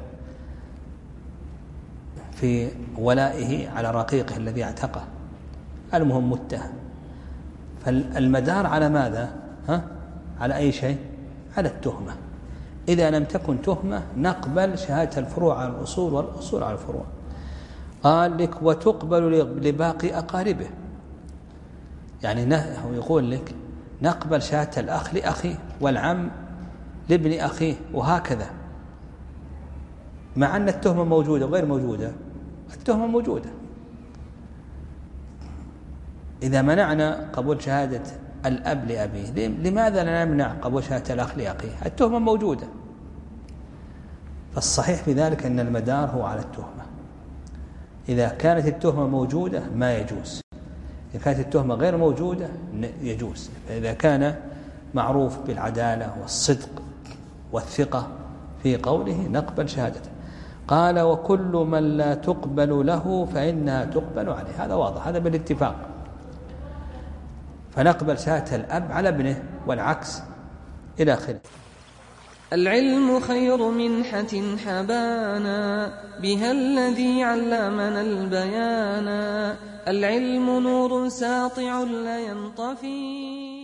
[SPEAKER 3] في ولائه على رقيقه الذي اعتقه، المهم متهم. فالمدار على ماذا؟ ها؟ على أي شيء؟ على التهمة. إذا لم تكن تهمة نقبل شهادة الفروع على الأصول والأصول على الفروع. قال لك وتقبل لباقي أقاربه، يعني هو يقول لك نقبل شهادة الأخ لأخيه والعم لابن أخيه وهكذا، مع أن التهمة موجودة وغير موجودة. التهمة موجودة. إذا منعنا قبول شهادة الأب لأبيه، لماذا لا نمنع قبول شهادة الأخ لأخيه؟ التهمة موجودة. فالصحيح في ذلك أن المدار هو على التهمة. إذا كانت التهمة موجودة ما يجوز، إذا كانت التهمة غير موجودة يجوز. فإذا كان معروف بالعدالة والصدق والثقة في قوله نقبل شهادته. قال وكل من لا تقبل له فإنها تقبل عليه، هذا واضح، هذا بالاتفاق. فنقبل شهادة الأب على ابنه والعكس إلى آخره.
[SPEAKER 1] العلم خير منحة حبانا بها الذي علمنا البيانا، العلم نور ساطع لا ينطفي.